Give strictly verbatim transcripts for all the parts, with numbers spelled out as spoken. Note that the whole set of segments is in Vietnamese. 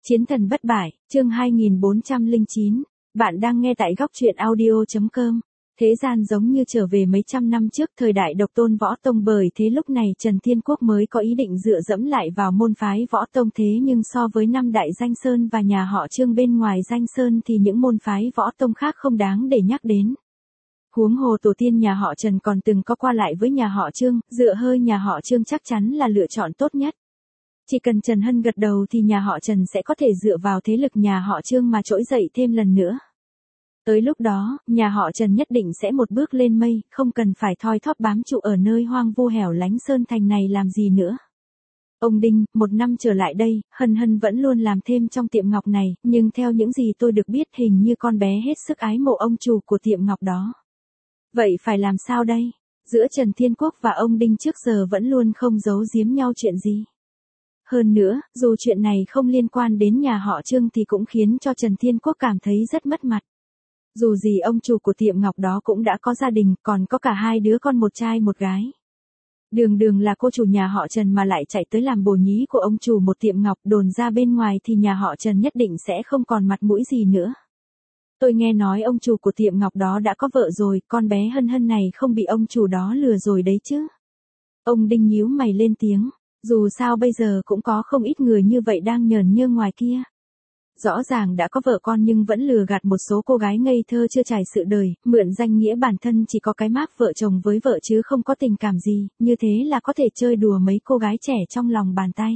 Chiến thần bất bại, chương hai nghìn bốn trăm lẻ chín. Bạn đang nghe tại góc truyện audio chấm com. Thế gian giống như trở về mấy trăm năm trước thời đại độc tôn võ tông, bởi thế lúc này Trần Thiên Quốc mới có ý định dựa dẫm lại vào môn phái võ tông. Thế nhưng so với năm đại danh sơn và nhà họ Trương bên ngoài danh sơn thì những môn phái võ tông khác không đáng để nhắc đến. Huống hồ tổ tiên nhà họ Trần còn từng có qua lại với nhà họ Trương, dựa hơi nhà họ Trương chắc chắn là lựa chọn tốt nhất. Chỉ cần Trần Hân gật đầu thì nhà họ Trần sẽ có thể dựa vào thế lực nhà họ Trương mà trỗi dậy thêm lần nữa. Tới lúc đó, nhà họ Trần nhất định sẽ một bước lên mây, không cần phải thoi thóp bám trụ ở nơi hoang vu hẻo lánh sơn thành này làm gì nữa. Ông Đinh, một năm trở lại đây, Hân Hân vẫn luôn làm thêm trong tiệm ngọc này, nhưng theo những gì tôi được biết hình như con bé hết sức ái mộ ông chủ của tiệm ngọc đó. Vậy phải làm sao đây? Giữa Trần Thiên Quốc và ông Đinh trước giờ vẫn luôn không giấu giếm nhau chuyện gì. Hơn nữa, dù chuyện này không liên quan đến nhà họ Trương thì cũng khiến cho Trần Thiên Quốc cảm thấy rất mất mặt. Dù gì ông chủ của tiệm ngọc đó cũng đã có gia đình, còn có cả hai đứa con, một trai một gái. Đường đường là cô chủ nhà họ Trần mà lại chạy tới làm bồ nhí của ông chủ một tiệm ngọc, đồn ra bên ngoài thì nhà họ Trần nhất định sẽ không còn mặt mũi gì nữa. Tôi nghe nói ông chủ của tiệm ngọc đó đã có vợ rồi, con bé Hân Hân này không bị ông chủ đó lừa rồi đấy chứ. Ông Đinh nhíu mày lên tiếng. Dù sao bây giờ cũng có không ít người như vậy đang nhờn nhơ ngoài kia. Rõ ràng đã có vợ con nhưng vẫn lừa gạt một số cô gái ngây thơ chưa trải sự đời, mượn danh nghĩa bản thân chỉ có cái mác vợ chồng với vợ chứ không có tình cảm gì, như thế là có thể chơi đùa mấy cô gái trẻ trong lòng bàn tay.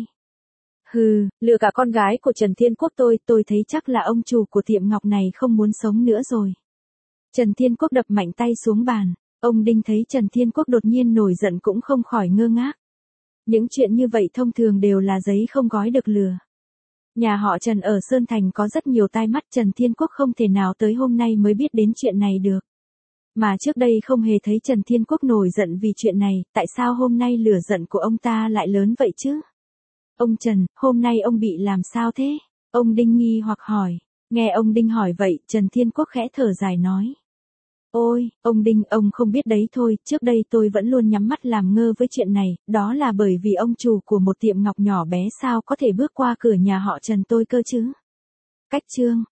Hừ, lừa cả con gái của Trần Thiên Quốc tôi, tôi thấy chắc là ông chủ của tiệm ngọc này không muốn sống nữa rồi. Trần Thiên Quốc đập mạnh tay xuống bàn, ông Đinh thấy Trần Thiên Quốc đột nhiên nổi giận cũng không khỏi ngơ ngác. Những chuyện như vậy thông thường đều là giấy không gói được lửa. Nhà họ Trần ở Sơn Thành có rất nhiều tai mắt, Trần Thiên Quốc không thể nào tới hôm nay mới biết đến chuyện này được. Mà trước đây không hề thấy Trần Thiên Quốc nổi giận vì chuyện này, tại sao hôm nay lửa giận của ông ta lại lớn vậy chứ? Ông Trần, hôm nay ông bị làm sao thế? Ông Đinh nghi hoặc hỏi. Nghe ông Đinh hỏi vậy, Trần Thiên Quốc khẽ thở dài nói. Ôi, ông Đinh, ông không biết đấy thôi, trước đây tôi vẫn luôn nhắm mắt làm ngơ với chuyện này, đó là bởi vì ông chủ của một tiệm ngọc nhỏ bé sao có thể bước qua cửa nhà họ Trần tôi cơ chứ. Cách chương,